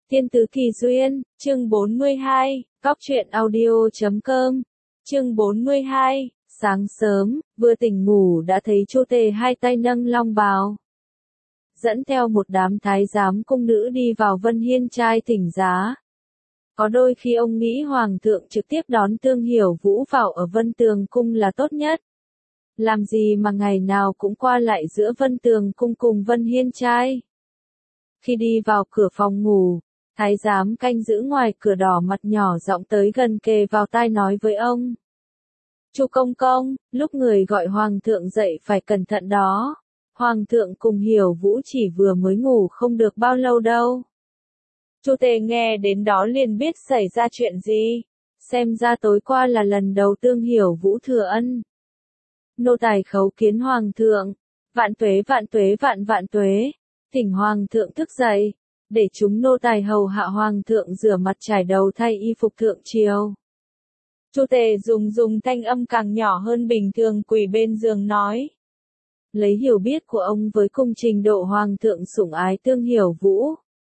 Thiên Tứ Kỳ Duyên, chương 42, Cóc truyện audio.com, chương 42, sáng sớm, vừa tỉnh ngủ đã thấy Chu Tề hai tay nâng long bào. Dẫn theo một đám thái giám cung nữ đi vào Vân Hiên trai thỉnh giá. Có đôi khi ông nghĩ Hoàng thượng trực tiếp đón Tương Hiểu Vũ vào ở Vân Tường Cung là tốt nhất. Làm gì mà ngày nào cũng qua lại giữa Vân Tường Cung cùng Vân Hiên trai. Khi đi vào cửa phòng ngủ, thái giám canh giữ ngoài cửa đỏ mặt nhỏ giọng tới gần kề vào tai nói với ông. Chu công công, lúc người gọi Hoàng thượng dậy phải cẩn thận đó. Hoàng thượng cùng Hiểu Vũ chỉ vừa mới ngủ không được bao lâu đâu. Chu Tề nghe đến đó liền biết xảy ra chuyện gì. Xem ra tối qua là lần đầu Tương Hiểu Vũ thừa ân. Nô tài khấu kiến Hoàng thượng. Vạn tuế vạn tuế vạn vạn tuế. Thỉnh Hoàng thượng thức dậy. Để chúng nô tài hầu hạ Hoàng thượng rửa mặt trải đầu thay y phục thượng triều. Chu Tề dùng thanh âm càng nhỏ hơn bình thường quỳ bên giường nói. Lấy hiểu biết của ông với cùng trình độ Hoàng thượng sủng ái Tương Hiểu Vũ.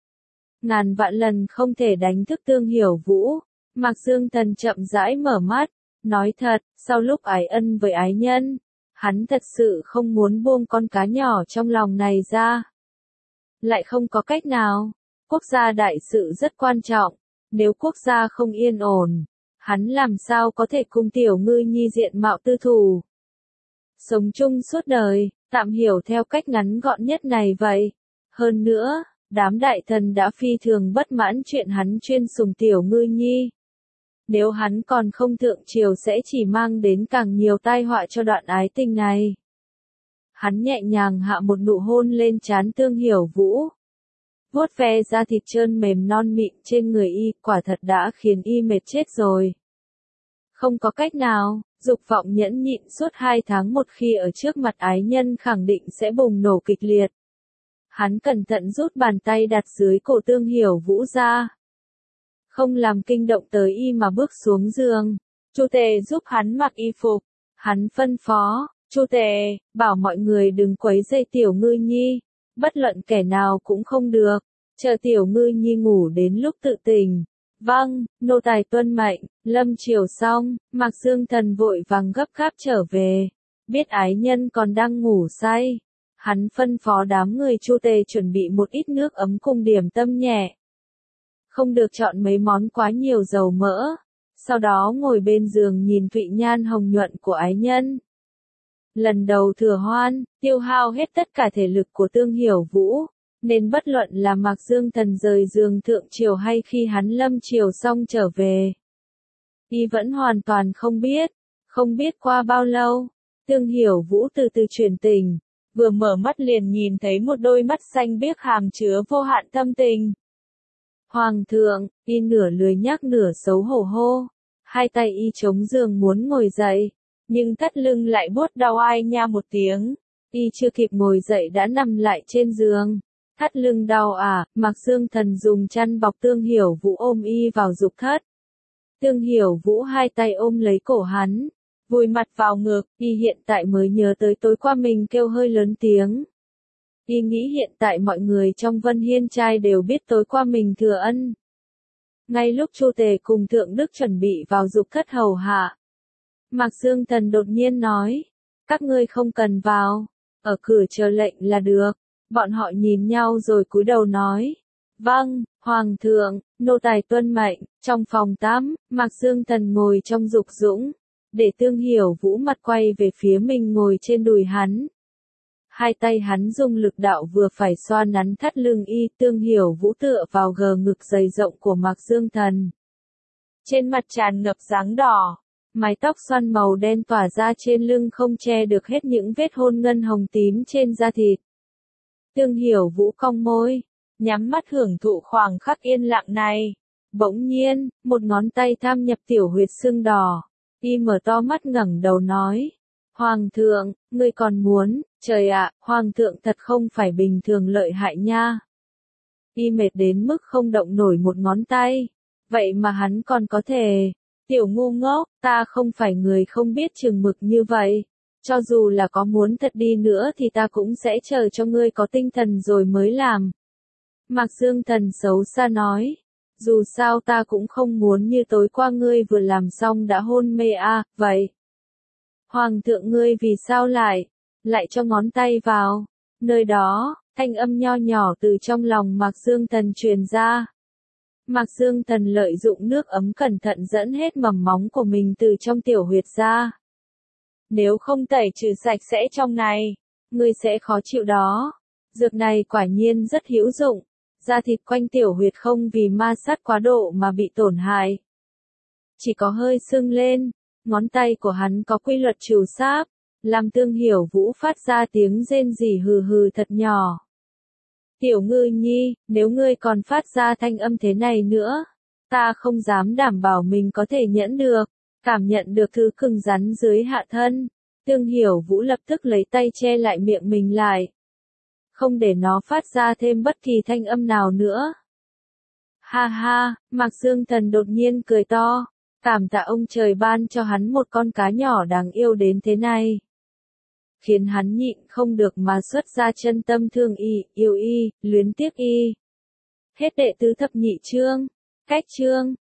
Ngàn vạn lần không thể đánh thức Tương Hiểu Vũ. Mạc Dương Thần chậm rãi mở mắt, nói thật, sau lúc ái ân với ái nhân, hắn thật sự không muốn buông con cá nhỏ trong lòng này ra. Lại không có cách nào, quốc gia đại sự rất quan trọng, nếu quốc gia không yên ổn, hắn làm sao có thể cùng Tiểu Ngư Nhi diện mạo tư thù. Sống chung suốt đời, tạm hiểu theo cách ngắn gọn nhất này vậy. Hơn nữa, đám đại thần đã phi thường bất mãn chuyện hắn chuyên sủng Tiểu Ngư Nhi. Nếu hắn còn không thượng triều sẽ chỉ mang đến càng nhiều tai họa cho đoạn ái tình này. Hắn nhẹ nhàng hạ một nụ hôn lên trán Tương Hiểu Vũ. Vuốt ve da thịt trơn mềm non mịn trên người y, quả thật đã khiến y mệt chết rồi. Không có cách nào, dục vọng nhẫn nhịn suốt 2 tháng một khi ở trước mặt ái nhân khẳng định sẽ bùng nổ kịch liệt. Hắn cẩn thận rút bàn tay đặt dưới cổ Tương Hiểu Vũ ra. Không làm kinh động tới y mà bước xuống giường. Chu Tề giúp hắn mặc y phục. Hắn phân phó, Chu Tề, bảo mọi người đừng quấy rầy Tiểu Ngư Nhi. Bất luận kẻ nào cũng không được. Chờ Tiểu Ngư Nhi ngủ đến lúc tự tỉnh. Vâng, nô tài tuân mệnh. Lâm chiều xong, Mạc Dương Thần vội vàng gấp gáp trở về. Biết ái nhân còn đang ngủ say. Hắn phân phó đám người Chu Tề chuẩn bị một ít nước ấm cùng điểm tâm nhẹ. Không được chọn mấy món quá nhiều dầu mỡ. Sau đó ngồi bên giường nhìn thụy nhan hồng nhuận của ái nhân. Lần đầu thừa hoan, tiêu hao hết tất cả thể lực của Tương Hiểu Vũ. Nên bất luận là Mạc Dương Thần rời giường thượng triều hay khi hắn lâm triều xong trở về. Y vẫn hoàn toàn không biết. Không biết qua bao lâu, Tương Hiểu Vũ từ từ chuyển tình. Vừa mở mắt liền nhìn thấy một đôi mắt xanh biếc hàm chứa vô hạn thâm tình. Hoàng thượng, y nửa lười nhác nửa xấu hổ hô. Hai tay y chống giường muốn ngồi dậy. Nhưng thắt lưng lại buốt đau ai nha một tiếng. Y chưa kịp ngồi dậy đã nằm lại trên giường. Thắt lưng đau à, Mạc Dương Thần dùng chăn bọc Tương Hiểu Vũ ôm y vào dục thất. Tương Hiểu Vũ hai tay ôm lấy cổ hắn. Vùi mặt vào ngực, y hiện tại mới nhớ tới tối qua mình kêu hơi lớn tiếng. Y nghĩ hiện tại mọi người trong Vân Hiên trai đều biết tối qua mình thừa ân. Ngay lúc Chu Tề cùng Thượng Đức chuẩn bị vào dục thất hầu hạ. Mạc Dương Thần đột nhiên nói, các ngươi không cần vào, ở cửa chờ lệnh là được. Bọn họ nhìn nhau rồi cúi đầu nói, vâng, Hoàng thượng, nô tài tuân mệnh. Trong phòng tắm, Mạc Dương Thần ngồi trong dục dũng, để Tương Hiểu Vũ mặt quay về phía mình ngồi trên đùi hắn. Hai tay hắn dùng lực đạo vừa phải xoa nắn thắt lưng y, Tương Hiểu Vũ tựa vào gờ ngực dày rộng của Mạc Dương Thần. Trên mặt tràn ngập dáng đỏ, mái tóc xoăn màu đen tỏa ra trên lưng không che được hết những vết hôn ngân hồng tím trên da thịt. Tương Hiểu Vũ cong môi, nhắm mắt hưởng thụ khoảng khắc yên lặng này. Bỗng nhiên, một ngón tay tham nhập tiểu huyệt sưng đỏ. Y mở to mắt ngẩng đầu nói. Hoàng thượng, ngươi còn muốn, trời ạ, Hoàng thượng thật không phải bình thường lợi hại nha. Y mệt đến mức không động nổi một ngón tay. Vậy mà hắn còn có thể. Tiểu ngu ngốc, ta không phải người không biết chừng mực như vậy. Cho dù là có muốn thật đi nữa thì ta cũng sẽ chờ cho ngươi có tinh thần rồi mới làm. Mạc Dương Thần xấu xa nói. Dù sao ta cũng không muốn như tối qua ngươi vừa làm xong đã hôn mê vậy. Hoàng thượng ngươi vì sao lại cho ngón tay vào. Nơi đó, thanh âm nho nhỏ từ trong lòng Mạc Dương Thần truyền ra. Mạc Dương Thần lợi dụng nước ấm cẩn thận dẫn hết mầm móng của mình từ trong tiểu huyệt ra. Nếu không tẩy trừ sạch sẽ trong này, ngươi sẽ khó chịu đó. Dược này quả nhiên rất hữu dụng. Da thịt quanh tiểu huyệt không vì ma sát quá độ mà bị tổn hại. Chỉ có hơi sưng lên, ngón tay của hắn có quy luật trừ sáp, làm Tương Hiểu Vũ phát ra tiếng rên rỉ hừ hừ thật nhỏ. Tiểu Ngư Nhi, nếu ngươi còn phát ra thanh âm thế này nữa, ta không dám đảm bảo mình có thể nhẫn được, cảm nhận được thứ cứng rắn dưới hạ thân. Tương Hiểu Vũ lập tức lấy tay che lại miệng mình lại. Không để nó phát ra thêm bất kỳ thanh âm nào nữa. Ha ha, Mạc Dương Thần đột nhiên cười to, cảm tạ ông trời ban cho hắn một con cá nhỏ đáng yêu đến thế này. Khiến hắn nhịn không được mà xuất ra chân tâm thương y, yêu y, luyến tiếc y. Hết đệ tứ thập nhị chương, cách chương.